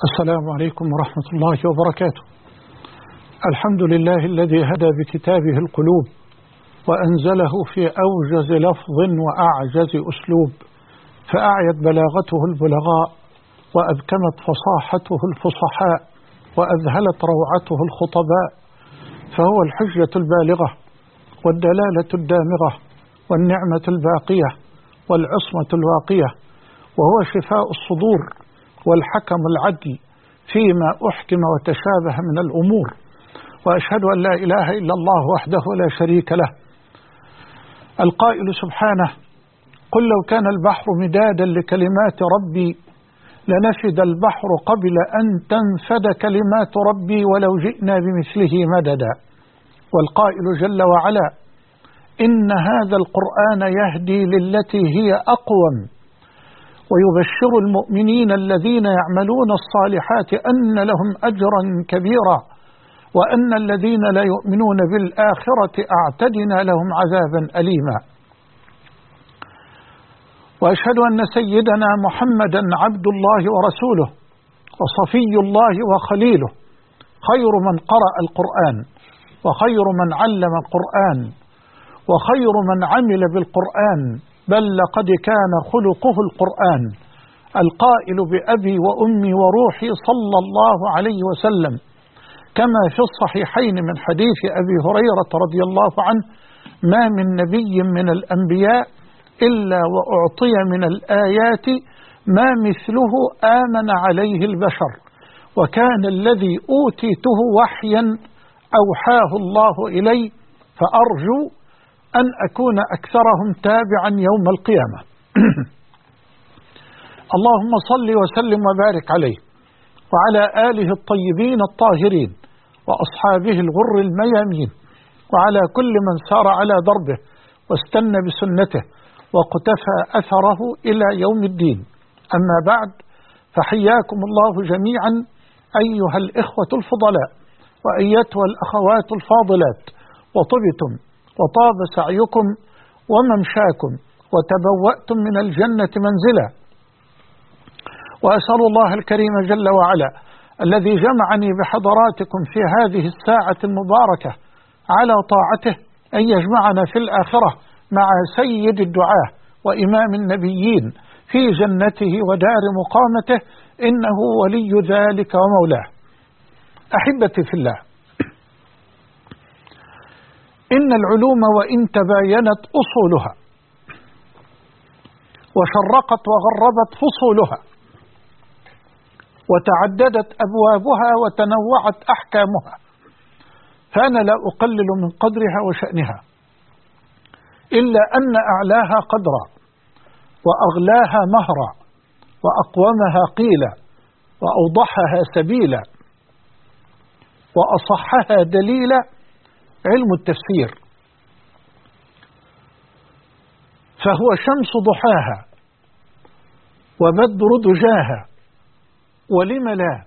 السلام عليكم ورحمة الله وبركاته. الحمد لله الذي هدى بكتابه القلوب وأنزله في أوجز لفظ وأعجز أسلوب، فأعيت بلاغته البلغاء وأبكمت فصاحته الفصحاء وأذهلت روعته الخطباء، فهو الحجة البالغة والدلالة الدامغة والنعمة الباقية والعصمة الواقية، وهو شفاء الصدور والحكم العدل فيما أحكم وتشابه من الأمور. وأشهد أن لا إله إلا الله وحده لا شريك له، القائل سبحانه: قل لو كان البحر مدادا لكلمات ربي لنفد البحر قبل أن تنفد كلمات ربي ولو جئنا بمثله مددا. والقائل جل وعلا: إن هذا القرآن يهدي للتي هي أقوم ويبشر المؤمنين الذين يعملون الصالحات أن لهم أجرا كبيرا وأن الذين لا يؤمنون بالآخرة أعتدنا لهم عذابا أليما. وأشهد أن سيدنا محمدا عبد الله ورسوله وصفي الله وخليله، خير من قرأ القرآن وخير من علم القرآن وخير من عمل بالقرآن، بل لقد كان خلقه القرآن، القائل بأبي وأمي وروحي صلى الله عليه وسلم، كما في الصحيحين من حديث أبي هريرة رضي الله عنه: ما من نبي من الأنبياء إلا وأعطي من الآيات ما مثله آمن عليه البشر، وكان الذي أوتيته وحيا أوحاه الله إلي، فأرجو أن أكون أكثرهم تابعا يوم القيامة. اللهم صل وسلم وبارك عليه وعلى آله الطيبين الطاهرين وأصحابه الغر الميامين وعلى كل من سار على دربه واستنى بسنته وقتفى أثره إلى يوم الدين. أما بعد، فحياكم الله جميعا أيها الإخوة الفضلاء وأيتها الأخوات الفاضلات، وطبتم وطاب سعيكم وممشاكم وتبوأتم من الجنة منزلا. وأسأل الله الكريم جل وعلا الذي جمعني بحضراتكم في هذه الساعة المباركة على طاعته أن يجمعنا في الآخرة مع سيد الدعاة وإمام النبيين في جنته ودار مقامته، إنه ولي ذلك ومولاه. أحبتي في الله، إن العلوم وإن تباينت أصولها وشرقت وغربت فصولها وتعددت أبوابها وتنوعت أحكامها، فأنا لا أقلل من قدرها وشأنها، إلا أن أعلاها قدرا وأغلاها مهرا وأقومها قيلا وأوضحها سبيلا وأصحها دليلا علم التفسير، فهو شمس ضحاها وبدر دجاها، ولم لا،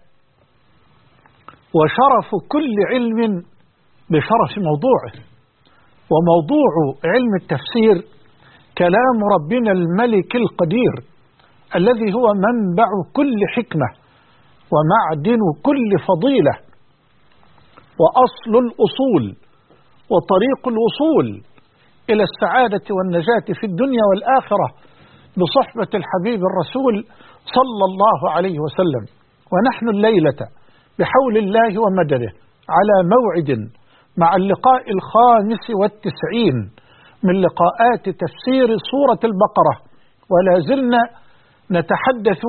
وشرف كل علم بشرف موضوعه. وموضوع علم التفسير كلام ربنا الملك القدير الذي هو منبع كل حكمة ومعدن كل فضيلة وأصل الأصول وطريق الوصول إلى السعادة والنجاة في الدنيا والآخرة بصحبة الحبيب الرسول صلى الله عليه وسلم. ونحن الليلة بحول الله ومدده على موعد مع اللقاء 95 من لقاءات تفسير سورة البقرة، ولا زلنا نتحدث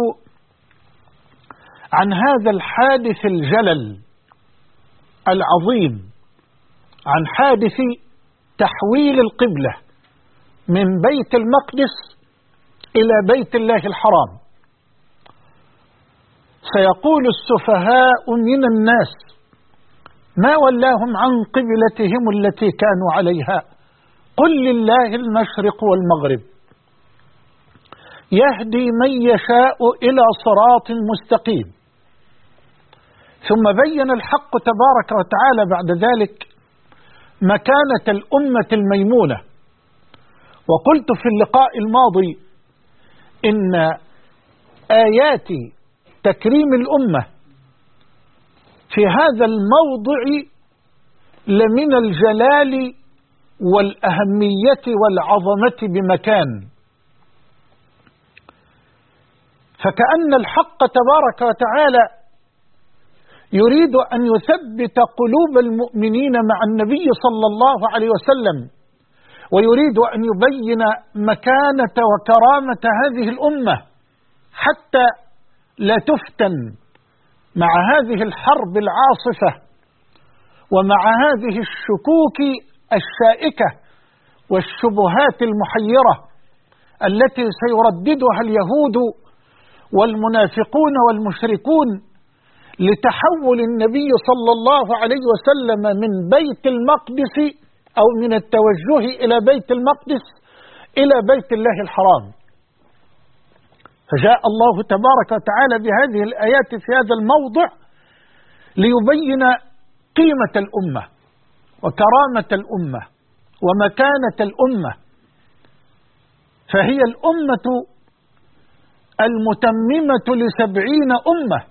عن هذا الحادث الجلل العظيم، عن حادث تحويل القبلة من بيت المقدس إلى بيت الله الحرام. سيقول السفهاء من الناس: ما ولاهم عن قبلتهم التي كانوا عليها؟ قل لله المشرق والمغرب يهدي من يشاء إلى صراط مستقيم. ثم بين الحق تبارك وتعالى بعد ذلك مكانة الأمة الميمونة. وقلت في اللقاء الماضي إن آيات تكريم الأمة في هذا الموضع لمن الجلال والأهمية والعظمة بمكان، فكأن الحق تبارك وتعالى يريد أن يثبت قلوب المؤمنين مع النبي صلى الله عليه وسلم، ويريد أن يبين مكانة وكرامة هذه الأمة حتى لا تفتن مع هذه الحرب العاصفة ومع هذه الشكوك الشائكة والشبهات المحيرة التي سيرددها اليهود والمنافقون والمشركون لتحول النبي صلى الله عليه وسلم من بيت المقدس أو من التوجه إلى بيت المقدس إلى بيت الله الحرام. فجاء الله تبارك وتعالى بهذه الآيات في هذا الموضع ليبين قيمة الأمة وكرامة الأمة ومكانة الأمة، فهي الأمة المتممة ل70 أمة،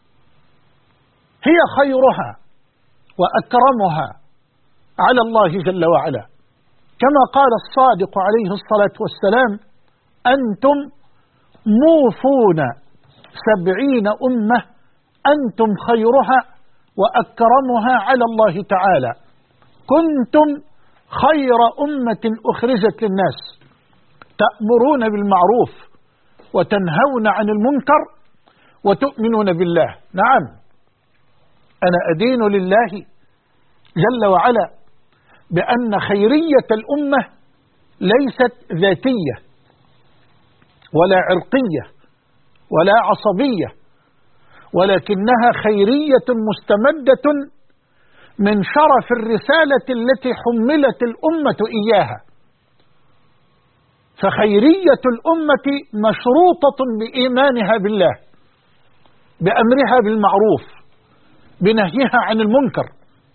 هي خيرها وأكرمها على الله جل وعلا، كما قال الصادق عليه الصلاة والسلام: أنتم موفون 70 أمة، أنتم خيرها وأكرمها على الله تعالى، كنتم خير أمة أخرجت للناس تأمرون بالمعروف وتنهون عن المنكر وتؤمنون بالله. نعم، أنا أدين لله جل وعلا بأن خيرية الأمة ليست ذاتية ولا عرقية ولا عصبية، ولكنها خيرية مستمدة من شرف الرسالة التي حملت الأمة إياها. فخيرية الأمة مشروطة بإيمانها بالله، بأمرها بالمعروف، بنهيها عن المنكر.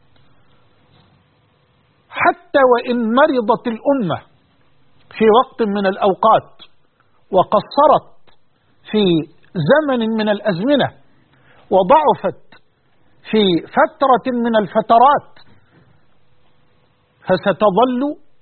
حتى وإن مرضت الأمة في وقت من الأوقات وقصرت في زمن من الأزمنة وضعفت في فترة من الفترات، فستظل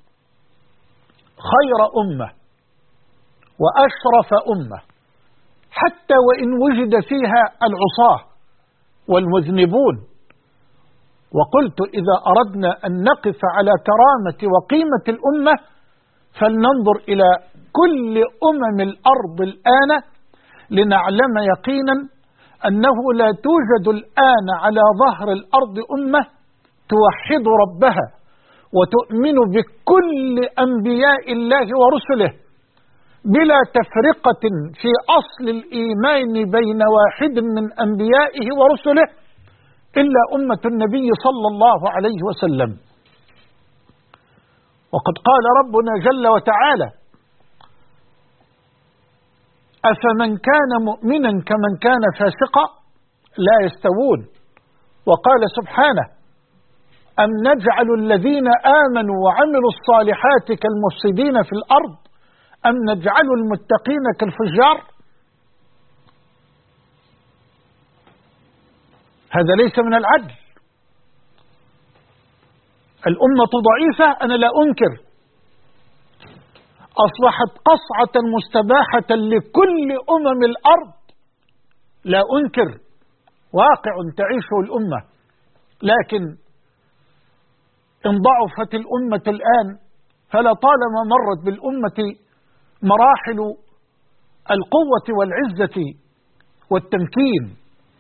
خير أمة وأشرف أمة، حتى وإن وجد فيها العصاة والمذنبون. وقلت: إذا أردنا أن نقف على كرامة وقيمة الأمة فلننظر إلى كل أمم الأرض الآن لنعلم يقينا أنه لا توجد الآن على ظهر الأرض أمة توحد ربها وتؤمن بكل أنبياء الله ورسله بلا تفرقة في أصل الإيمان بين واحد من أنبيائه ورسله إلا أمة النبي صلى الله عليه وسلم. وقد قال ربنا جل وتعالى: أفمن كان مؤمنا كمن كان فاسقا لا يستوون. وقال سبحانه: أم نجعل الذين آمنوا وعملوا الصالحات كالمفسدين في الأرض أم نجعل المتقين كالفجار. هذا ليس من العدل. الأمة ضعيفة، أنا لا أنكر، أصبحت قصعة مستباحة لكل أمم الأرض، لا أنكر، واقع تعيشه الأمة. لكن إن ضعفت الأمة الآن فلطالما مرت بالأمة مراحل القوة والعزة والتمكين،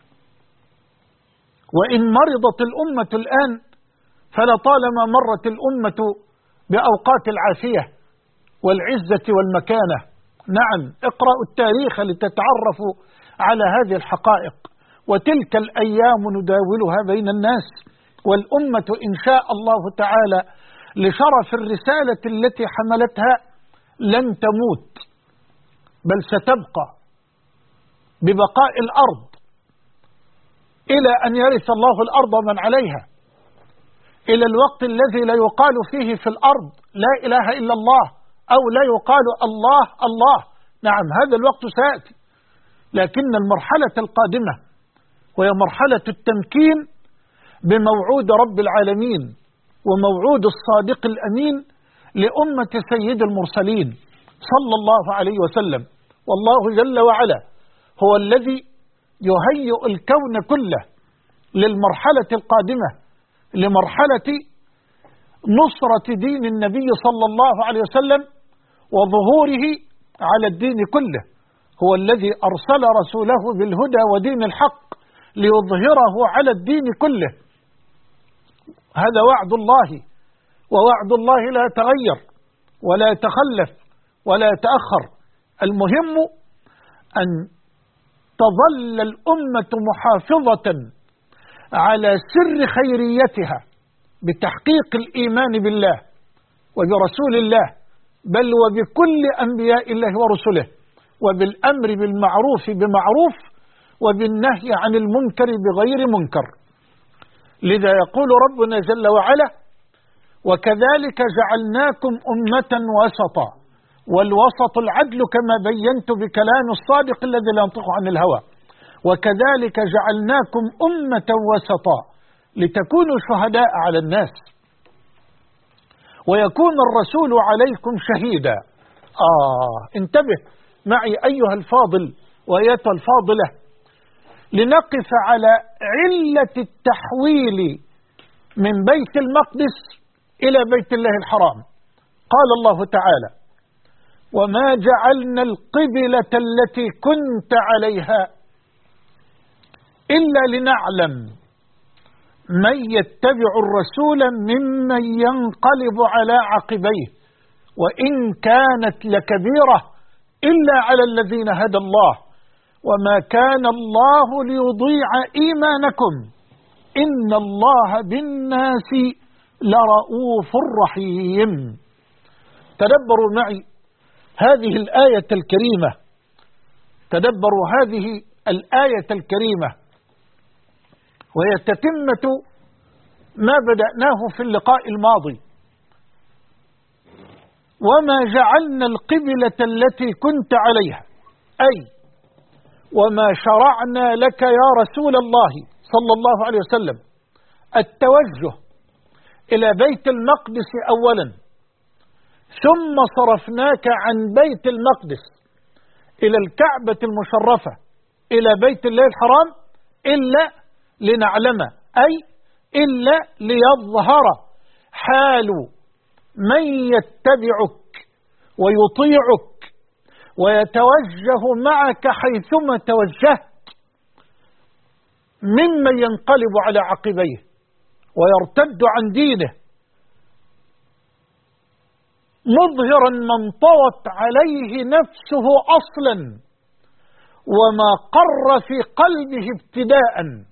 وإن مرضت الأمة الآن فلطالما مرت الأمة بأوقات العافية والعزة والمكانة. نعم، اقرأوا التاريخ لتتعرفوا على هذه الحقائق. وتلك الأيام نداولها بين الناس، والأمة إن شاء الله تعالى لشرف الرسالة التي حملتها لن تموت، بل ستبقى ببقاء الأرض إلى أن يرث الله الأرض ومن عليها، إلى الوقت الذي لا يقال فيه في الأرض لا إله إلا الله، أو لا يقال الله الله. نعم، هذا الوقت سيأتي، لكن المرحلة القادمة وهي مرحلة التمكين بموعود رب العالمين وموعود الصادق الأمين لأمة سيد المرسلين صلى الله عليه وسلم. والله جل وعلا هو الذي يهيئ الكون كله للمرحلة القادمة، لمرحلة نصرة دين النبي صلى الله عليه وسلم وظهوره على الدين كله. هو الذي أرسل رسوله بالهدى ودين الحق ليظهره على الدين كله. هذا وعد الله، ووعد الله لا يتغير ولا يتخلف ولا يتأخر. المهم أن تظل الأمة محافظة على سر خيريتها بتحقيق الإيمان بالله وبرسول الله، بل وبكل أنبياء الله ورسله، وبالأمر بالمعروف بمعروف وبالنهي عن المنكر بغير منكر. لذا يقول ربنا جل وعلا: وكذلك جعلناكم أمة وسطا. والوسط العدل كما بينت بكلام الصادق الذي لا ينطق عن الهوى. وكذلك جعلناكم أمة وسطا لتكونوا شهداء على الناس ويكون الرسول عليكم شهيدا. انتبه معي أيها الفاضل وأيتها الفاضلة، لنقف على علة التحويل من بيت المقدس إلى بيت الله الحرام. قال الله تعالى: وما جعلنا القبلة التي كنت عليها إلا لنعلم من يتبع الرسول ممن ينقلب على عقبيه وإن كانت لكبيرة إلا على الذين هدى الله وما كان الله ليضيع إيمانكم إن الله بالناس لرؤوف رحيم. تدبروا معي هذه الآية الكريمة، تدبروا هذه الآية الكريمة، وهي تتمة ما بدأناه في اللقاء الماضي. وما جعلنا القبلة التي كنت عليها، أي وما شرعنا لك يا رسول الله صلى الله عليه وسلم التوجه إلى بيت المقدس أولا، ثم صرفناك عن بيت المقدس إلى الكعبة المشرفة إلى بيت الله الحرام إلا لنعلم، أي إلا ليظهر حال من يتبعك ويطيعك ويتوجه معك حيثما توجهت ممن ينقلب على عقبيه ويرتد عن دينه مظهرا من طوت عليه نفسه أصلا وما قر في قلبه ابتداء.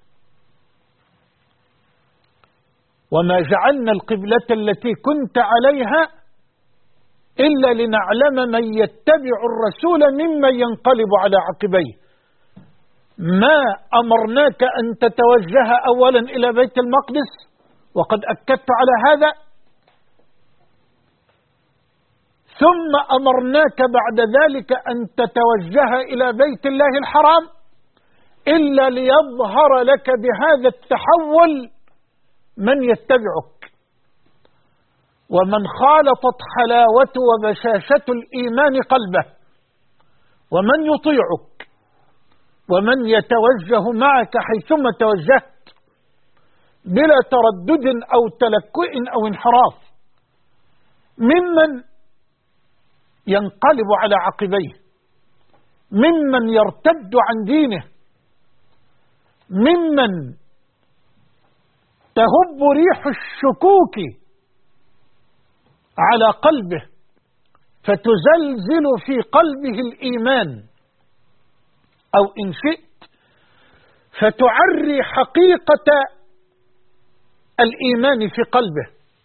وما جعلنا القبلة التي كنت عليها إلا لنعلم من يتبع الرسول ممن ينقلب على عقبيه. ما أمرناك أن تتوجه أولا إلى بيت المقدس وقد أكدت على هذا، ثم أمرناك بعد ذلك أن تتوجه إلى بيت الله الحرام إلا ليظهر لك بهذا التحول من يتبعك ومن خالطت حلاوة وبشاشة الإيمان قلبه ومن يطيعك ومن يتوجه معك حيثما توجهت بلا تردد أو تلكؤ أو انحراف، ممن ينقلب على عقبيه، ممن يرتد عن دينه، ممن تهب ريح الشكوك على قلبه فتزلزل في قلبه الإيمان، أو إن شئت فتعري حقيقة الإيمان في قلبه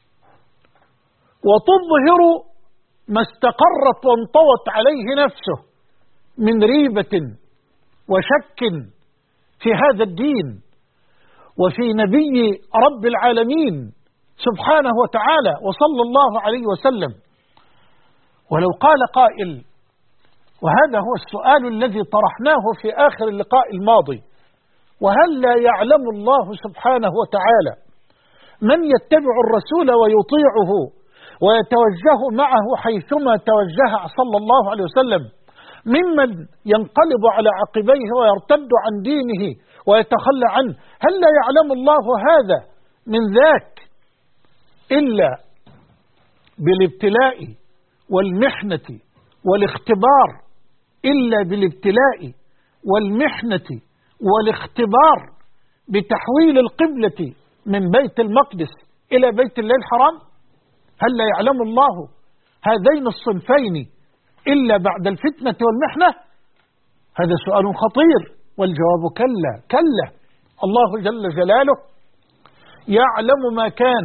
وتظهر ما استقرت وانطوت عليه نفسه من ريبة وشك في هذا الدين وفي نبي رب العالمين سبحانه وتعالى وصلى الله عليه وسلم. ولو قال قائل، وهذا هو السؤال الذي طرحناه في آخر اللقاء الماضي، وهل لا يعلم الله سبحانه وتعالى من يتبع الرسول ويطيعه ويتوجه معه حيثما توجه صلى الله عليه وسلم ممن ينقلب على عقبيه ويرتد عن دينه ويتخلى عنه؟ هل لا يعلم الله هذا من ذاك إلا بالابتلاء والمحنة والاختبار، إلا بالابتلاء والمحنة والاختبار بتحويل القبلة من بيت المقدس إلى بيت الله الحرام؟ هل لا يعلم الله هذين الصنفين إلا بعد الفتنة والمحنة؟ هذا سؤال خطير، والجواب كلا كلا. الله جل جلاله يعلم ما كان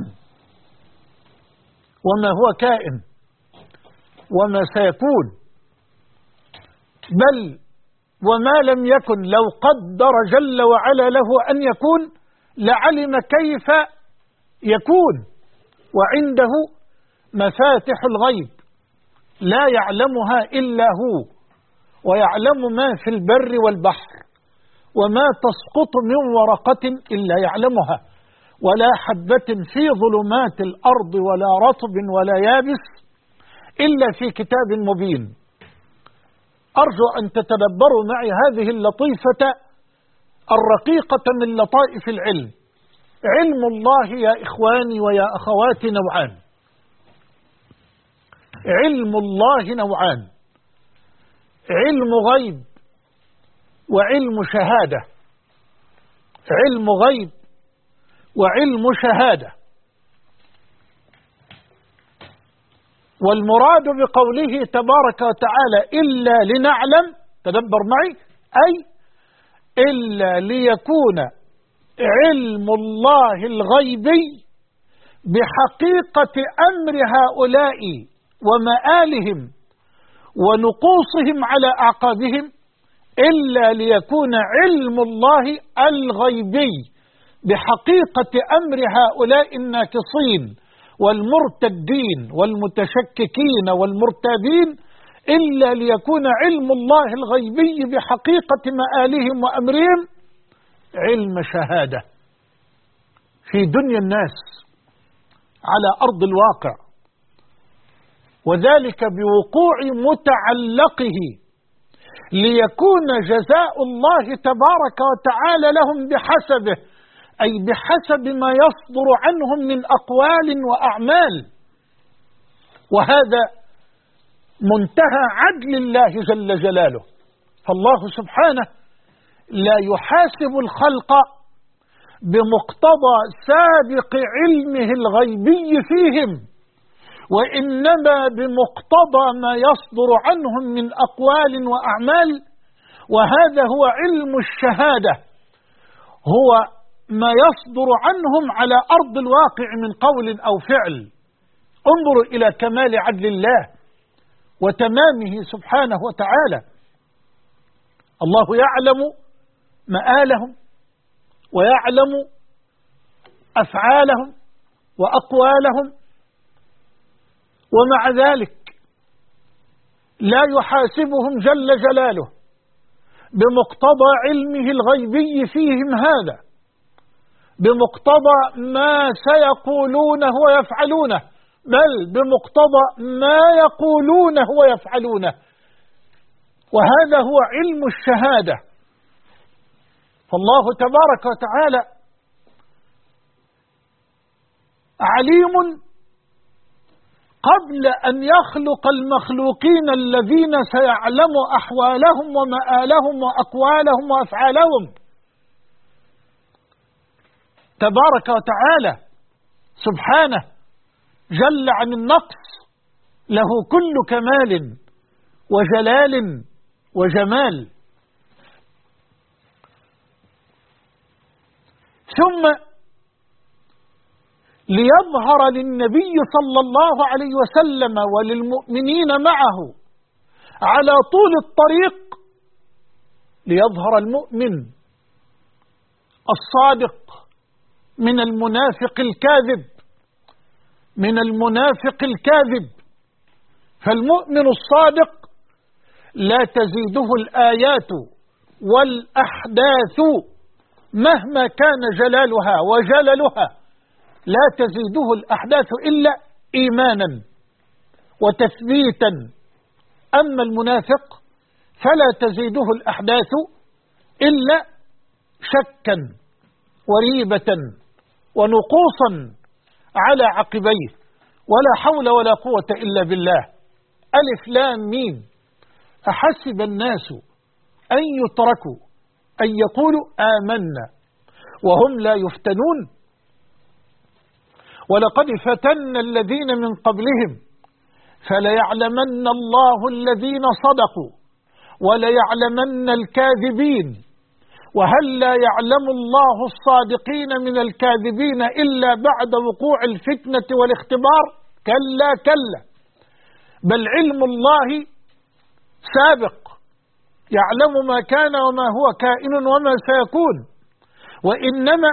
وما هو كائن وما سيكون، بل وما لم يكن لو قدر جل وعلا له أن يكون لعلم كيف يكون. وعنده مفاتح الغيب لا يعلمها إلا هو، ويعلم ما في البر والبحر، وما تسقط من ورقة إلا يعلمها، ولا حبة في ظلمات الأرض ولا رطب ولا يابس إلا في كتاب مبين. أرجو أن تتدبروا معي هذه اللطيفة الرقيقة من لطائف العلم. علم الله يا إخواني ويا أخواتي نوعان. علم الله نوعان: علم غيب وعلم شهادة. علم غيب وعلم شهادة. والمراد بقوله تبارك وتعالى إلا لنعلم، تدبر معي، أي إلا ليكون علم الله الغيبي بحقيقة أمر هؤلاء ومآلهم ونقوصهم على أعقابهم، إلا ليكون علم الله الغيبي بحقيقة أمر هؤلاء الناكصين والمرتدين والمتشككين والمرتابين، إلا ليكون علم الله الغيبي بحقيقة مآلهم وأمرهم علم شهادة في دنيا الناس على أرض الواقع، وذلك بوقوع متعلقه ليكون جزاء الله تبارك وتعالى لهم بحسبه، أي بحسب ما يصدر عنهم من أقوال وأعمال. وهذا منتهى عدل الله جل جلاله، فالله سبحانه لا يحاسب الخلق بمقتضى سابق علمه الغيبي فيهم، وإنما بمقتضى ما يصدر عنهم من أقوال وأعمال. وهذا هو علم الشهادة، هو ما يصدر عنهم على أرض الواقع من قول أو فعل. انظروا إلى كمال عدل الله وتمامه سبحانه وتعالى. الله يعلم مآلهم ويعلم أفعالهم وأقوالهم، ومع ذلك لا يحاسبهم جل جلاله بمقتضى علمه الغيبي فيهم هذا، بمقتضى ما سيقولونه ويفعلونه، بل بمقتضى ما يقولونه ويفعلونه. وهذا هو علم الشهادة. فالله تبارك وتعالى عليم قبل أن يخلق المخلوقين الذين سيعلم أحوالهم ومآلهم وأقوالهم وأفعالهم. تبارك وتعالى سبحانه جل عن النقص، له كل كمال وجلال وجمال. ثم ليظهر للنبي صلى الله عليه وسلم وللمؤمنين معه على طول الطريق، ليظهر المؤمن الصادق من المنافق الكاذب، من المنافق الكاذب. فالمؤمن الصادق لا تزيده الآيات والأحداث مهما كان جلالها وجللها لا تزيده الأحداث إلا إيمانا وتثبيتا. أما المنافق فلا تزيده الأحداث إلا شكا وريبة ونقوصا على عقبيه، ولا حول ولا قوة إلا بالله. ألف لام ميم، أحسب الناس أن يتركوا أن يقولوا آمنا وهم لا يفتنون. ولقد فتنا الذين من قبلهم فليعلمن الله الذين صدقوا وليعلمن الكاذبين، وهل لا يعلم الله الصادقين من الكاذبين إلا بعد وقوع الفتنة والاختبار؟ كلا كلا، بل علم الله سابق، يعلم ما كان وما هو كائن وما سيكون، وإنما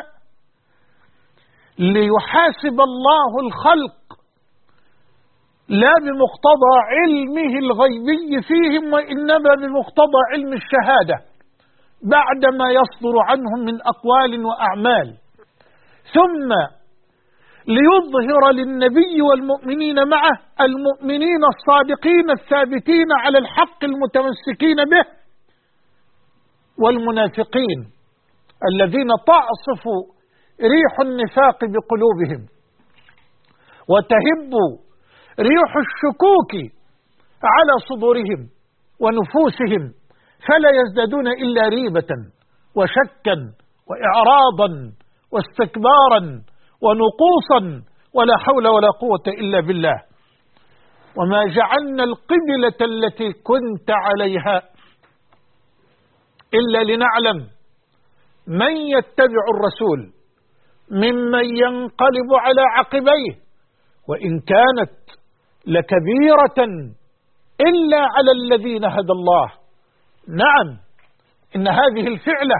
ليحاسب الله الخلق لا بمقتضى علمه الغيبي فيهم، وإنما بمقتضى علم الشهادة بعدما يصدر عنهم من أقوال وأعمال، ثم ليظهر للنبي والمؤمنين معه المؤمنين الصادقين الثابتين على الحق المتمسكين به، والمنافقين الذين تعصف ريح النفاق بقلوبهم وتهب ريح الشكوك على صدورهم ونفوسهم، فلا يزدادون إلا ريبة وشكا وإعراضا واستكبارا ونقوصا، ولا حول ولا قوة إلا بالله. وما جعلنا القبلة التي كنت عليها إلا لنعلم من يتبع الرسول ممن ينقلب على عقبيه، وإن كانت لكبيرة إلا على الذين هدى الله. نعم، إن هذه الفعلة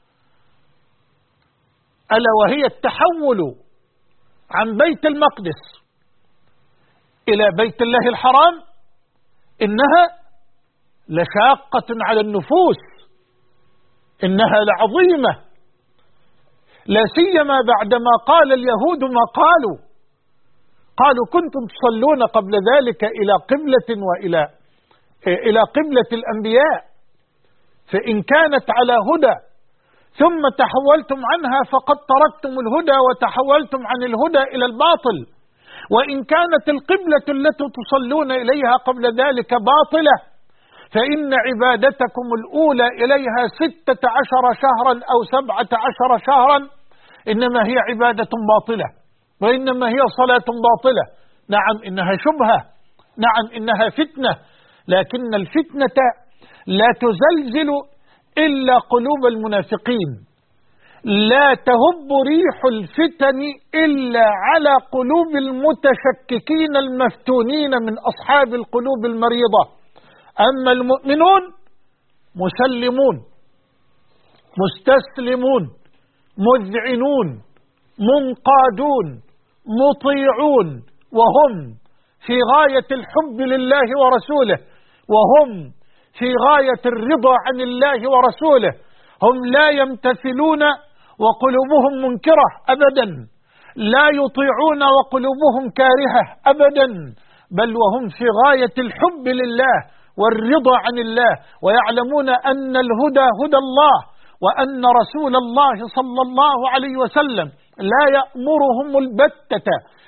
ألا وهي التحول عن بيت المقدس إلى بيت الله الحرام إنها لشاقة على النفوس، إنها لعظيمة، لا سيما بعدما قال اليهود ما قالوا كنتم تصلون قبل ذلك إلى قبلة إلى قبلة الأنبياء، فإن كانت على هدى ثم تحولتم عنها فقد تركتم الهدى وتحولتم عن الهدى إلى الباطل، وإن كانت القبلة التي تصلون إليها قبل ذلك باطلة فإن عبادتكم الأولى إليها 16 شهرا أو 17 شهرا إنما هي عبادة باطلة، وإنما هي صلاة باطلة. نعم إنها شبهة، نعم إنها فتنة، لكن الفتنة لا تزلزل إلا قلوب المنافقين، لا تهب ريح الفتن إلا على قلوب المتشككين المفتونين من أصحاب القلوب المريضة. أما المؤمنون مسلمون مستسلمون مذعنون منقادون مطيعون، وهم في غاية الحب لله ورسوله، وهم في غاية الرضا عن الله ورسوله، هم لا يمتثلون وقلوبهم منكرة أبدا، لا يطيعون وقلوبهم كارهة أبدا، بل وهم في غاية الحب لله والرضا عن الله، ويعلمون أن الهدى هدى الله، وأن رسول الله صلى الله عليه وسلم لا يأمرهم البتة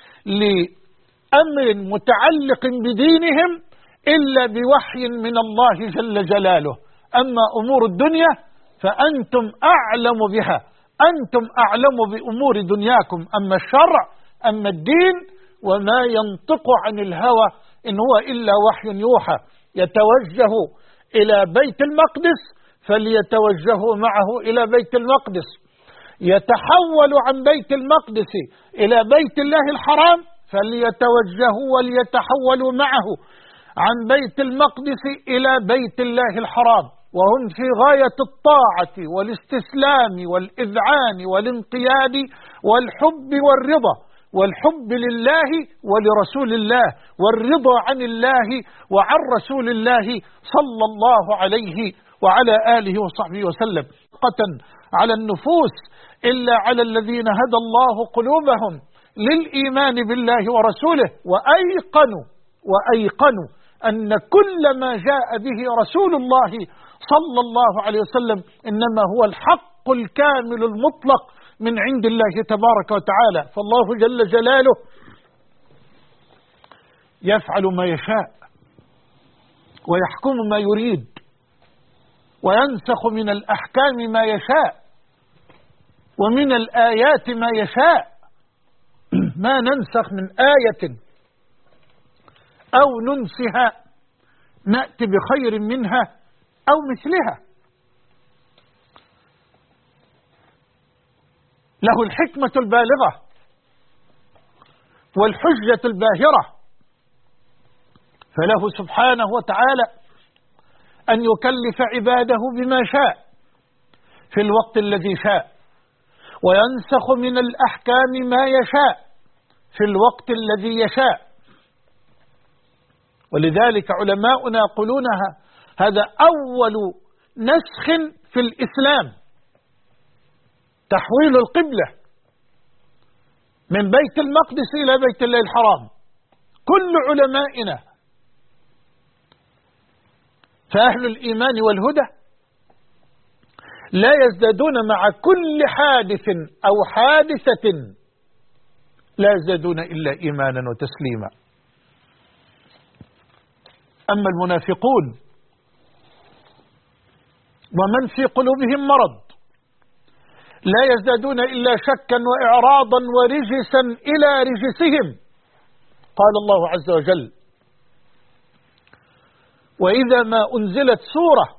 لأمر متعلق بدينهم إلا بوحي من الله جل جلاله. أما أمور الدنيا فأنتم أعلم بها، أنتم أعلم بأمور دنياكم، أما الشرع أما الدين وما ينطق عن الهوى إن هو إلا وحي يوحى. يتوجه إلى بيت المقدس فليتوجهوا معه إلى بيت المقدس، يتحول عن بيت المقدس إلى بيت الله الحرام فليتوجهوا وليتحولوا معه عن بيت المقدس إلى بيت الله الحرام، وهم في غاية الطاعة والاستسلام والإذعان والانقياد والحب والرضا، والحب لله ولرسول الله، والرضا عن الله وعن رسول الله صلى الله عليه وعلى آله وصحبه وسلم. على النفوس إلا على الذين هدى الله قلوبهم للإيمان بالله ورسوله وأيقنوا أن كل ما جاء به رسول الله صلى الله عليه وسلم إنما هو الحق الكامل المطلق من عند الله تبارك وتعالى. فالله جل جلاله يفعل ما يشاء ويحكم ما يريد وينسخ من الأحكام ما يشاء ومن الآيات ما يشاء. ما ننسخ من آية أو ننسها نأتي بخير منها أو مثلها. له الحكمة البالغة والحجة الباهرة، فله سبحانه وتعالى أن يكلف عباده بما شاء في الوقت الذي شاء، وينسخ من الأحكام ما يشاء في الوقت الذي يشاء. ولذلك علماؤنا يقولونها هذا أول نسخ في الإسلام، تحويل القبلة من بيت المقدس إلى بيت الله الحرام. كل علمائنا فأهل الإيمان والهدى لا يزدادون مع كل حادث أو حادثة، لا يزدادون إلا إيمانا وتسليما. أما المنافقون ومن في قلوبهم مرض لا يزدادون إلا شكا وإعراضا ورجسا إلى رجسهم. قال الله عز وجل: وإذا ما أنزلت سورة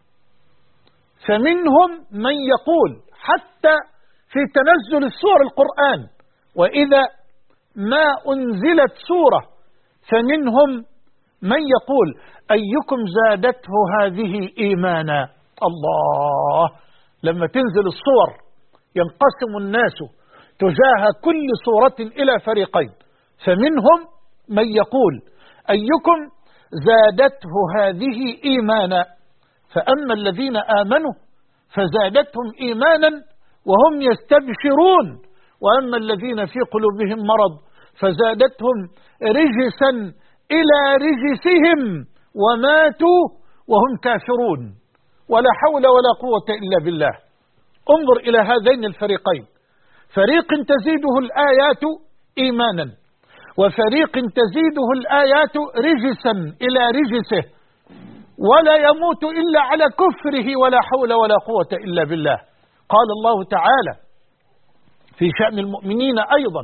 فمنهم من يقول، حتى في تنزل السور القرآن، وإذا ما أنزلت سورة فمنهم من يقول أيكم زادته هذه إيمانا. الله، لما تنزل الصور ينقسم الناس تجاه كل صورة إلى فريقين، فمنهم من يقول أيكم زادته هذه إيمانا، فأما الذين آمنوا فزادتهم إيمانا وهم يستبشرون، وأما الذين في قلوبهم مرض فزادتهم رجسا إلى رجسهم وماتوا وهم كافرون. ولا حول ولا قوة إلا بالله. انظر إلى هذين الفريقين، فريق تزيده الآيات إيمانا، وفريق تزيده الآيات رجسا إلى رجسه، ولا يموت إلا على كفره، ولا حول ولا قوة إلا بالله. قال الله تعالى في شأن المؤمنين أيضا: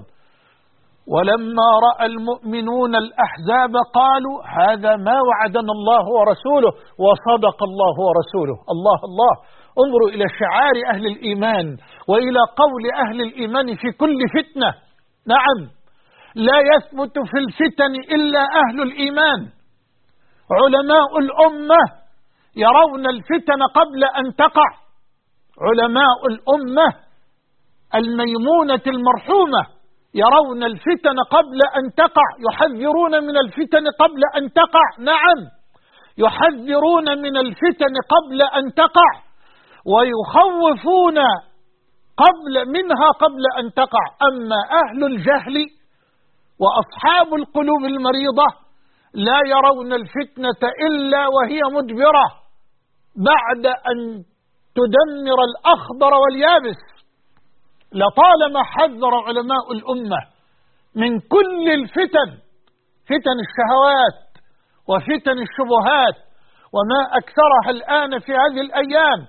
ولما رأى المؤمنون الأحزاب قالوا هذا ما وعدنا الله ورسوله وصدق الله ورسوله. الله الله، انظروا إلى شعار أهل الإيمان وإلى قول أهل الإيمان في كل فتنة. نعم، لا يثبت في الفتن إلا أهل الإيمان. علماء الأمة يرون الفتن قبل أن تقع، علماء الأمة الميمونة المرحومة يرون الفتن قبل أن تقع، يحذرون من الفتن قبل أن تقع. نعم، يحذرون من الفتن قبل أن تقع، ويخوفون منها قبل أن تقع. أما أهل الجهل وأصحاب القلوب المريضة لا يرون الفتنة إلا وهي مدبرة بعد أن تدمر الأخضر واليابس. لطالما حذر علماء الأمة من كل الفتن، فتن الشهوات وفتن الشبهات، وما أكثرها الآن في هذه الأيام.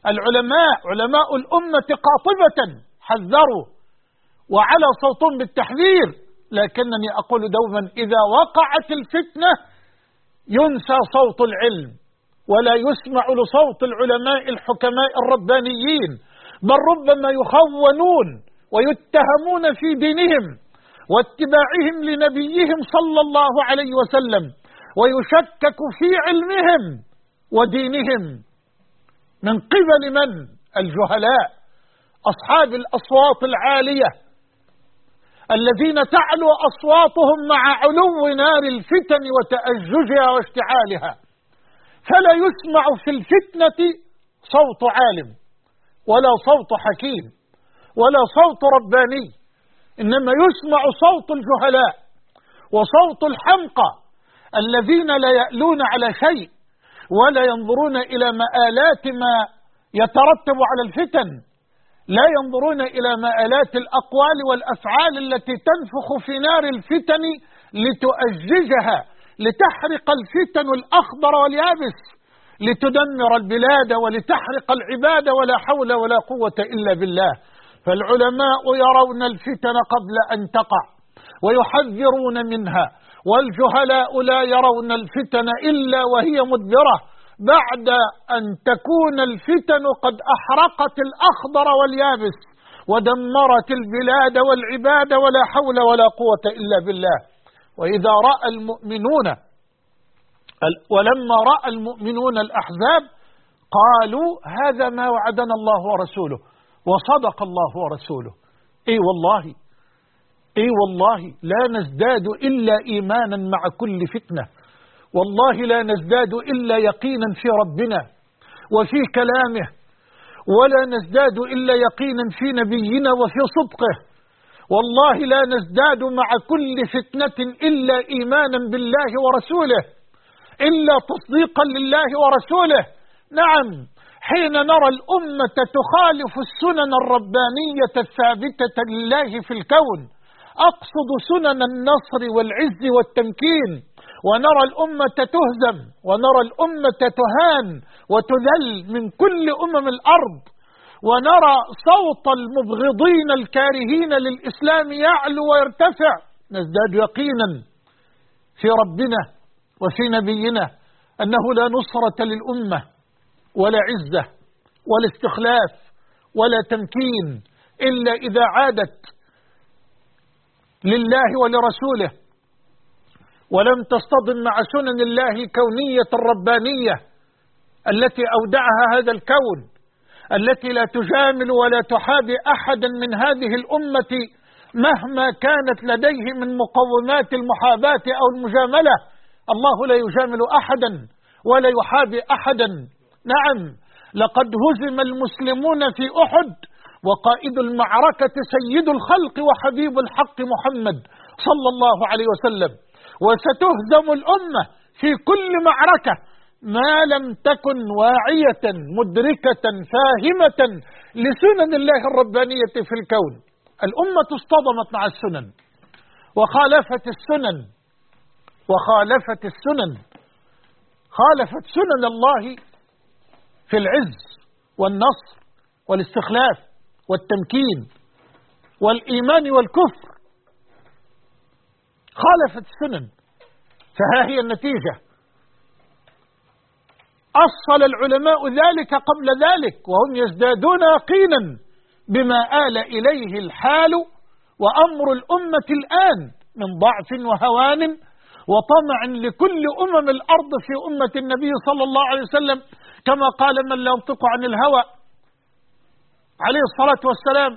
علماء الأمة قاطبة حذروا وعلى صوتهم بالتحذير، لكنني أقول دوما إذا وقعت الفتنة ينسى صوت العلم ولا يسمع لصوت العلماء الحكماء الربانيين، بل ربما يخونون ويتهمون في دينهم واتباعهم لنبيهم صلى الله عليه وسلم، ويشكك في علمهم ودينهم من قبل من؟ الجهلاء، أصحاب الأصوات العالية الذين تعلو أصواتهم مع علو نار الفتن وتأججها واشتعالها، فلا يسمع في الفتنة صوت عالم، ولا صوت حكيم ولا صوت رباني، إنما يسمع صوت الجهلاء وصوت الحمقى الذين لا يألون على شيء ولا ينظرون إلى مآلات ما يترتب على الفتن، لا ينظرون إلى مآلات الأقوال والأفعال التي تنفخ في نار الفتن لتؤججها، لتحرق الفتن الأخضر واليابس، لتدمر البلاد ولتحرق العباد، ولا حول ولا قوة إلا بالله. فالعلماء يرون الفتن قبل أن تقع ويحذرون منها، والجهلاء لا يرون الفتن إلا وهي مدبرة بعد أن تكون الفتن قد أحرقت الأخضر واليابس ودمرت البلاد والعباد، ولا حول ولا قوة إلا بالله. وإذا رأى المؤمنون ولما رأى المؤمنون الأحزاب قالوا هذا ما وعدنا الله ورسوله وصدق الله ورسوله. اي والله لا نزداد إلا إيمانا مع كل فتنة، والله لا نزداد إلا يقينا في ربنا وفي كلامه، ولا نزداد إلا يقينا في نبينا وفي صدقه، والله لا نزداد مع كل فتنة إلا إيمانا بالله ورسوله، إلا تصديقا لله ورسوله. نعم، حين نرى الأمة تخالف السنن الربانية الثابتة لله في الكون، أقصد سنن النصر والعز والتمكين، ونرى الأمة تهزم ونرى الأمة تهان وتذل من كل الأرض، ونرى صوت المبغضين الكارهين للإسلام يعلو ويرتفع، نزداد يقينا في ربنا وفي نبينا أنه لا نصرة للأمة ولا عزة ولا استخلاف ولا تمكين إلا إذا عادت لله ولرسوله، ولم تصطدم مع سنن الله الكونية الربانية التي أودعها هذا الكون، التي لا تجامل ولا تحابي أحدا من هذه الأمة مهما كانت لديه من مقومات المحاباة أو المجاملة. الله لا يجامل أحدا ولا يحابي أحدا. نعم، لقد هزم المسلمون في أحد وقائد المعركة سيد الخلق وحبيب الحق محمد صلى الله عليه وسلم، وستهزم الأمة في كل معركة ما لم تكن واعية مدركة فاهمة لسنن الله الربانية في الكون. الأمة اصطدمت مع السنن وخالفت السنن خالفت سنن الله في العز والنصر والاستخلاف والتمكين والإيمان والكفر، خالفت السنن. فها هي النتيجة. أصل العلماء ذلك قبل ذلك وهم يزدادون يقينا بما آل إليه الحال وأمر الأمة الآن من ضعف وهوان وطمع لكل الأرض في أمة النبي صلى الله عليه وسلم، كما قال من لا ينطق عن الهوى عليه الصلاة والسلام: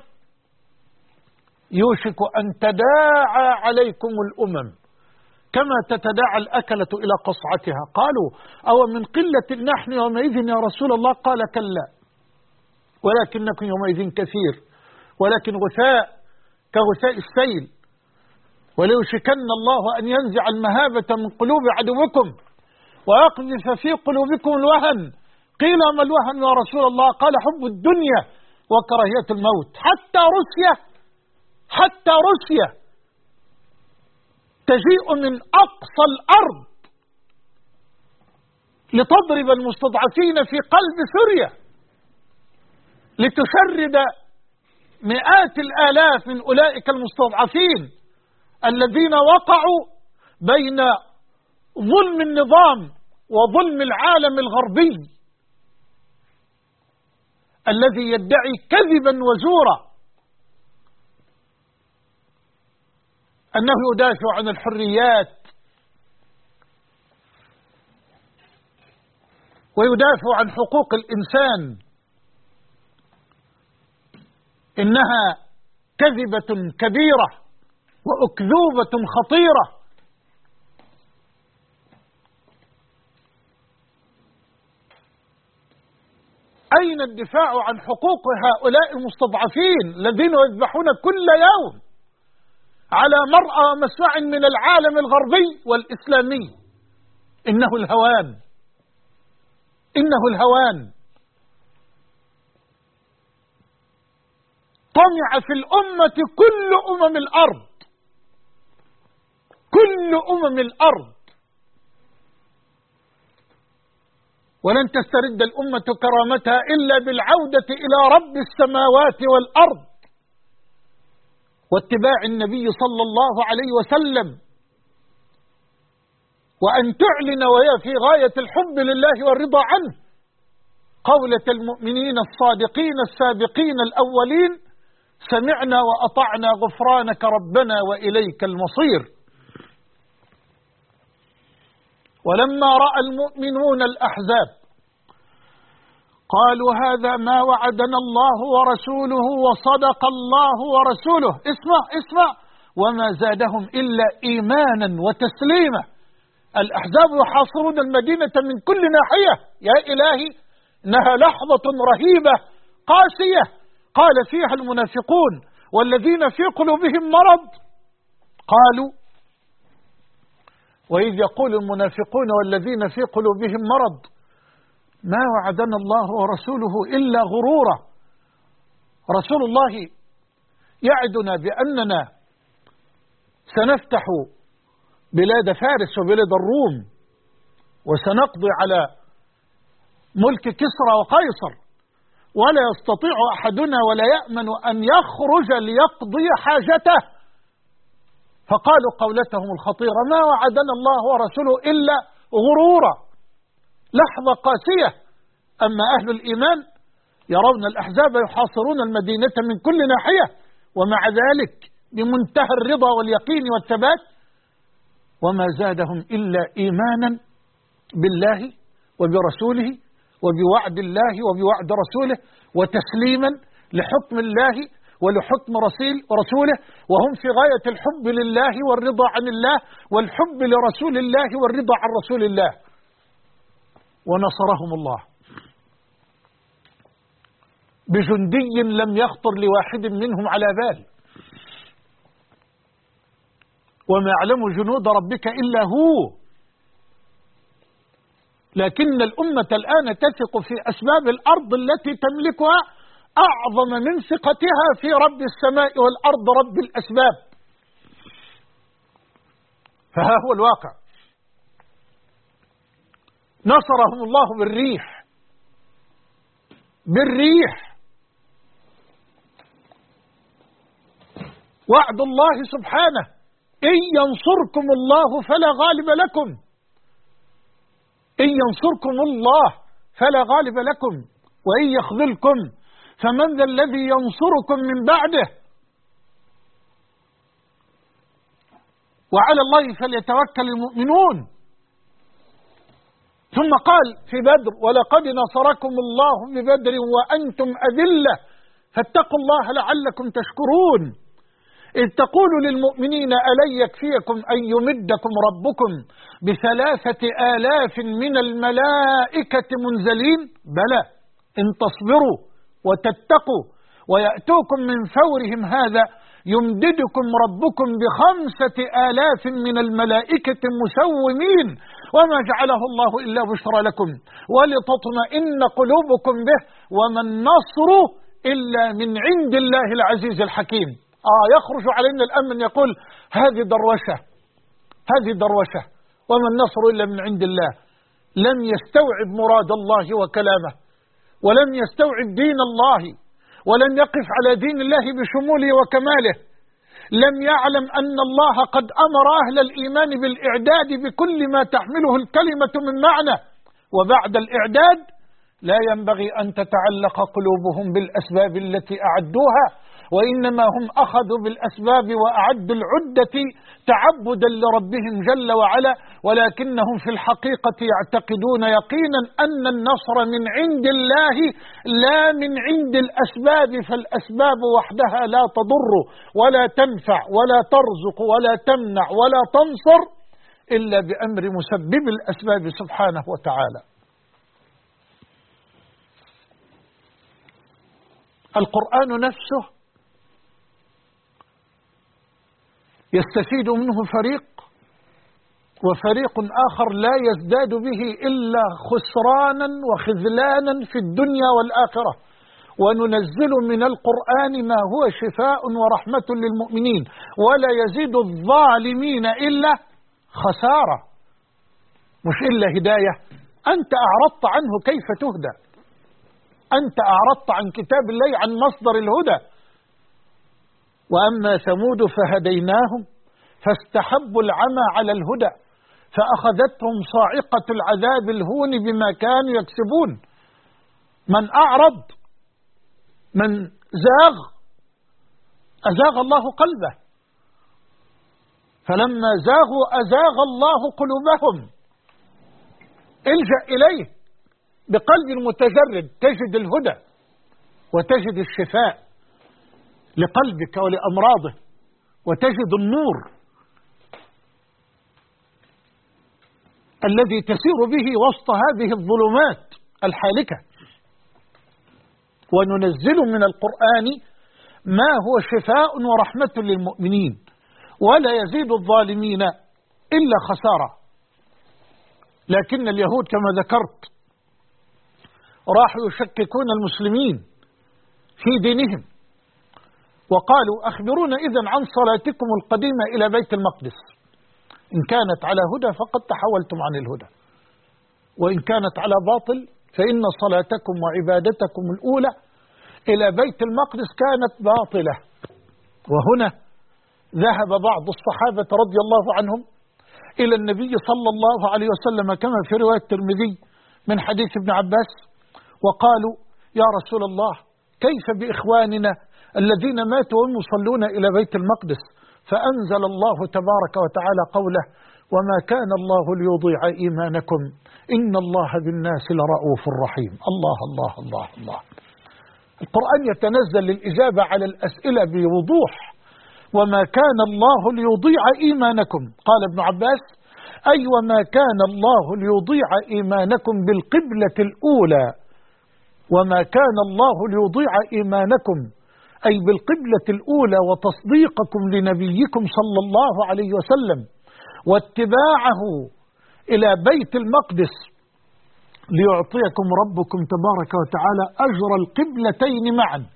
يوشك أن تداعى عليكم الأمم كما تتداعى الأكلة إلى قصعتها. قالوا: أو من قلة نحن يومئذ يا رسول الله؟ قال: كلا، ولكنكم يومئذ كثير، ولكن غثاء كغثاء السيل، وليوشكن الله أن ينزع المهابة من قلوب عدوكم ويقذف في قلوبكم الوهن. قيل: ما الوهن يا رسول الله؟ قال: حب الدنيا وكراهية الموت. حتى روسيا تجيء من أقصى الأرض لتضرب المستضعفين في قلب سوريا، لتشرد مئات الآلاف من أولئك المستضعفين الذين وقعوا بين ظلم النظام وظلم العالم الغربي الذي يدعي كذبا وزورا أنه يدافع عن الحريات ويدافع عن حقوق الإنسان. إنها كذبة كبيرة وأكذوبة خطيرة. أين الدفاع عن حقوق هؤلاء المستضعفين الذين يذبحون كل يوم على مرأى ومسمع من العالم الغربي والإسلامي؟ إنه الهوان، إنه الهوان. طمع في الأمة كل أمم الأرض، كل أمم الأرض، ولن تسترد الأمة كرامتها إلا بالعودة إلى رب السماوات والأرض واتباع النبي صلى الله عليه وسلم، وأن تعلن وهي في غاية الحب لله والرضا عنه قولة المؤمنين الصادقين السابقين الأولين: سمعنا وأطعنا غفرانك ربنا وإليك المصير. ولما رأى المؤمنون الأحزاب قالوا هذا ما وعدنا الله ورسوله وصدق الله ورسوله. اسمع وما زادهم إلا إيمانا وتسليما. الأحزاب يحاصرون المدينة من كل ناحية. يا إلهي، إنها لحظة رهيبة قاسية قال فيها المنافقون والذين في قلوبهم مرض، قالوا: وإذ يقول المنافقون والذين في قلوبهم مرض ما وعدنا الله ورسوله إلا غرورا. رسول الله يعدنا بأننا سنفتح بلاد فارس وبلاد الروم وسنقضي على ملك كسرى وقيصر، ولا يستطيع أحدنا ولا يأمن أن يخرج ليقضي حاجته. فقالوا قولتهم الخطيرة: ما وعدنا الله ورسوله إلا غرورا. لحظة قاسية. أما أهل الإيمان يرون الأحزاب يحاصرون المدينة من كل ناحية، ومع ذلك بمنتهى الرضا واليقين والثبات، وما زادهم إلا إيمانا بالله وبرسوله وبوعد الله وبوعد رسوله وتسليما لحكم الله ولحكم رسوله، وهم في غاية الحب لله والرضا عن الله والحب لرسول الله والرضا عن رسول الله. ونصرهم الله بجندي لم يخطر لواحد منهم على بال، وما يعلم جنود ربك إلا هو. لكن الأمة الآن تثق في أسباب الأرض التي تملكها أعظم من ثقتها في رب السماء والأرض رب الأسباب. فها هو الواقع. نصرهم الله بالريح. وعد الله سبحانه: إن ينصركم الله فلا غالب لكم، إن ينصركم الله فلا غالب لكم، وإن يخذلكم فمن ذا الذي ينصركم من بعده، وعلى الله فليتوكل المؤمنون. ثم قال في بدر: ولقد نصركم الله ببدر وأنتم أذلة فاتقوا الله لعلكم تشكرون. إذ تقول للمؤمنين ألن يكفيكم أن يمدكم ربكم ب3,000 من الملائكة منزلين؟ بلى إن تصبروا وتتقوا ويأتوكم من فورهم هذا يمددكم ربكم ب5,000 من الملائكة مسومين وما جعله الله إلا بشرى لكم ولتطمئن قلوبكم به وما النصر إلا من عند الله العزيز الحكيم. يخرج علينا الأمن يقول هذه دروشة وما النصر إلا من عند الله. لم يستوعب مراد الله وكلامه، ولم يستوعب دين الله، ولم يقف على دين الله بشموله وكماله. لم يعلم أن الله قد أمر أهل الإيمان بالإعداد بكل ما تحمله الكلمة من معنى، وبعد الإعداد لا ينبغي أن تتعلق قلوبهم بالأسباب التي أعدوها، وإنما هم أخذوا بالأسباب وأعدوا العدة تعبدا لربهم جل وعلا، ولكنهم في الحقيقة يعتقدون يقينا أن النصر من عند الله لا من عند الأسباب، فالأسباب وحدها لا تضر ولا تنفع ولا ترزق ولا تمنع ولا تنصر إلا بأمر مسبب الأسباب سبحانه وتعالى. القرآن نفسه يستفيد منه فريق، وفريق آخر لا يزداد به إلا خسرانا وخذلانا في الدنيا والآخرة. وننزل من القرآن ما هو شفاء ورحمة للمؤمنين ولا يزيد الظالمين إلا خسارة، مش إلا هداية. أنت أعرضت عنه، كيف تهدى؟ أنت أعرضت عن كتاب الله، عن مصدر الهدى. وأما ثمود فهديناهم فاستحبوا العمى على الهدى فأخذتهم صاعقة العذاب الهون بما كانوا يكسبون. من أعرض، من زاغ، أزاغ الله قلبه، فلما زاغوا أزاغ الله قلوبهم. الجأ إليه بقلب متجرد تجد الهدى وتجد الشفاء لقلبك ولأمراضه، وتجد النور الذي تسير به وسط هذه الظلمات الحالكة. وننزل من القرآن ما هو شفاء ورحمة للمؤمنين ولا يزيد الظالمين إلا خسارة. لكن اليهود كما ذكرت راحوا يشككون المسلمين في دينهم، وقالوا أخبرونا إذن عن صلاتكم القديمة إلى بيت المقدس، إن كانت على هدى فقد تحولتم عن الهدى، وإن كانت على باطل فإن صلاتكم وعبادتكم الأولى إلى بيت المقدس كانت باطلة. وهنا ذهب بعض الصحابة رضي الله عنهم إلى النبي صلى الله عليه وسلم كما في رواية الترمذي من حديث ابن عباس، وقالوا يا رسول الله كيف بإخواننا الذين ماتوا وهم يصلون إلى بيت المقدس؟ فأنزل الله تبارك وتعالى قوله وما كان الله ليضيع إيمانكم إن الله بالناس لرؤوف رحيم. الله الله الله الله. القرآن يتنزل للإجابة على الأسئلة بوضوح. وما كان الله ليضيع إيمانكم، قال ابن عباس أي وما كان الله ليضيع إيمانكم بالقبلة الأولى. وما كان الله ليضيع إيمانكم أي بالقبلة الأولى وتصديقكم لنبيكم صلى الله عليه وسلم واتباعه إلى بيت المقدس ليعطيكم ربكم تبارك وتعالى أجر القبلتين معا.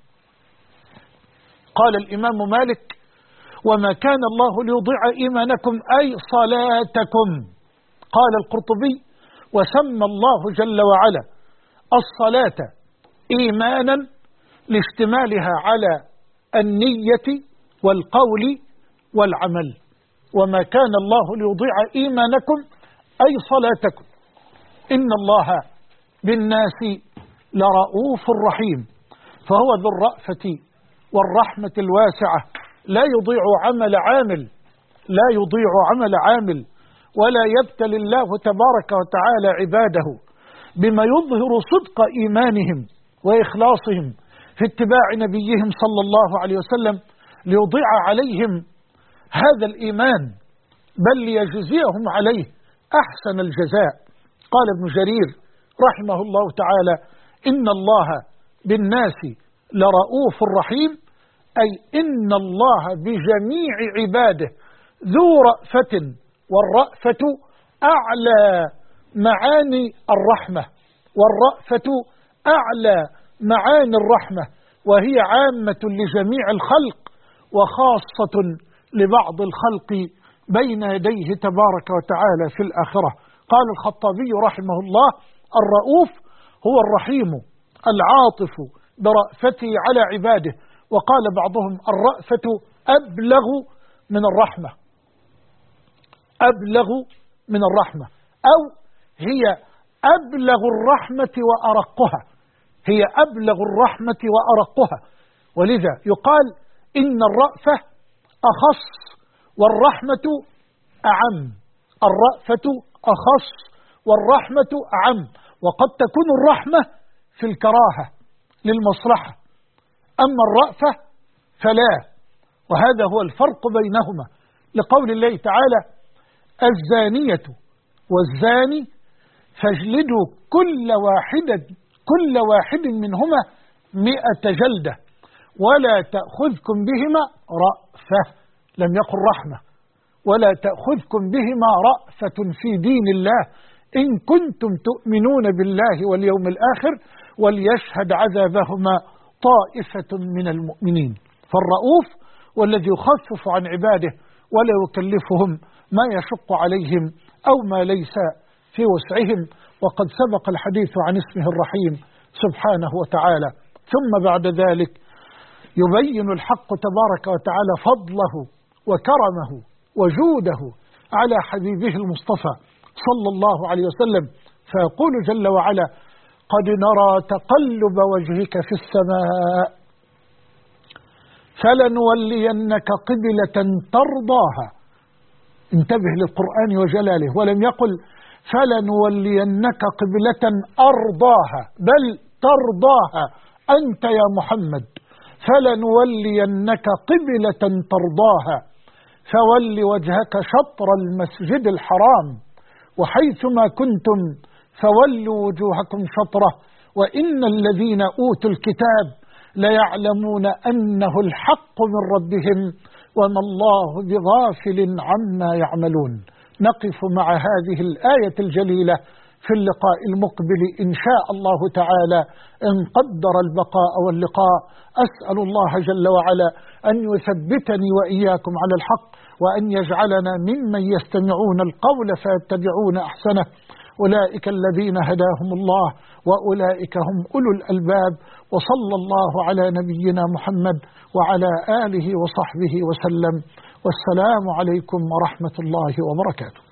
قال الإمام مالك وما كان الله ليضيع إيمانكم أي صلاتكم. قال القرطبي وسمى الله جل وعلا الصلاة إيمانا لاشتمالها على النية والقول والعمل. وما كان الله ليضيع إيمانكم أي صلاتكم إن الله بالناس لرؤوف رحيم. فهو ذو الرأفة والرحمة الواسعة لا يضيع عمل عامل، لا يضيع عمل عامل، ولا يبتلي الله تبارك وتعالى عباده بما يظهر صدق إيمانهم وإخلاصهم في اتباع نبيهم صلى الله عليه وسلم ليضيع عليهم هذا الإيمان، بل ليجزيهم عليه أحسن الجزاء. قال ابن جرير رحمه الله تعالى إن الله بالناس لرؤوف رحيم، أي إن الله بجميع عباده ذو رأفة، والرأفة أعلى معاني الرحمة، والرأفة أعلى معاني الرحمة، وهي عامة لجميع الخلق وخاصة لبعض الخلق بين يديه تبارك وتعالى في الآخرة. قال الخطابي رحمه الله الرؤوف هو الرحيم العاطف برأفته على عباده. وقال بعضهم الرأفة أبلغ من الرحمة، أبلغ من الرحمة، أو هي أبلغ الرحمة وأرقها، هي أبلغ الرحمة وأرقها. ولذا يقال إن الرأفة أخص والرحمة أعم، الرأفة أخص والرحمة أعم. وقد تكون الرحمة في الكراهة للمصلحة، أما الرأفة فلا. وهذا هو الفرق بينهما، لقول الله تعالى الزانية والزاني فاجلدوا كل واحد منهما 100 جلدة. ولا تأخذكم بهما رأفة، لم يقل رحمة، ولا تأخذكم بهما رأفة في دين الله إن كنتم تؤمنون بالله واليوم الآخر وليشهد عذابهما طائفة من المؤمنين. فالرؤوف والذي يخفف عن عباده ولا يكلفهم ما يشق عليهم أو ما ليس في وسعهم، وقد سبق الحديث عن اسمه الرحيم سبحانه وتعالى. ثم بعد ذلك يبين الحق تبارك وتعالى فضله وكرمه وجوده على حبيبه المصطفى صلى الله عليه وسلم، فيقول جل وعلا: قد نرى تقلب وجهك في السماء فلنولينك قبلة ترضاها. انتبه للقرآن وجلاله، ولم يقل فلنولينك قبلة أرضاها، بل ترضاها أنت يا محمد. فلنولينك قبلة ترضاها، فول وجهك شطر المسجد الحرام، وحيثما كنتم فولوا وجوهكم شطره، وإن الذين أوتوا الكتاب ليعلمون أنه الحق من ربهم وما الله بغافل عما يعملون. نقف مع هذه الآية الجليلة في اللقاء المقبل إن شاء الله تعالى إن قدر البقاء واللقاء. أسأل الله جل وعلا أن يثبتني وإياكم على الحق، وأن يجعلنا ممن يستمعون القول فيتبعون أحسنه. أولئك الذين هداهم الله وأولئك هم أولو الألباب. وصلى الله على نبينا محمد وعلى آله وصحبه وسلم، والسلام عليكم ورحمة الله وبركاته.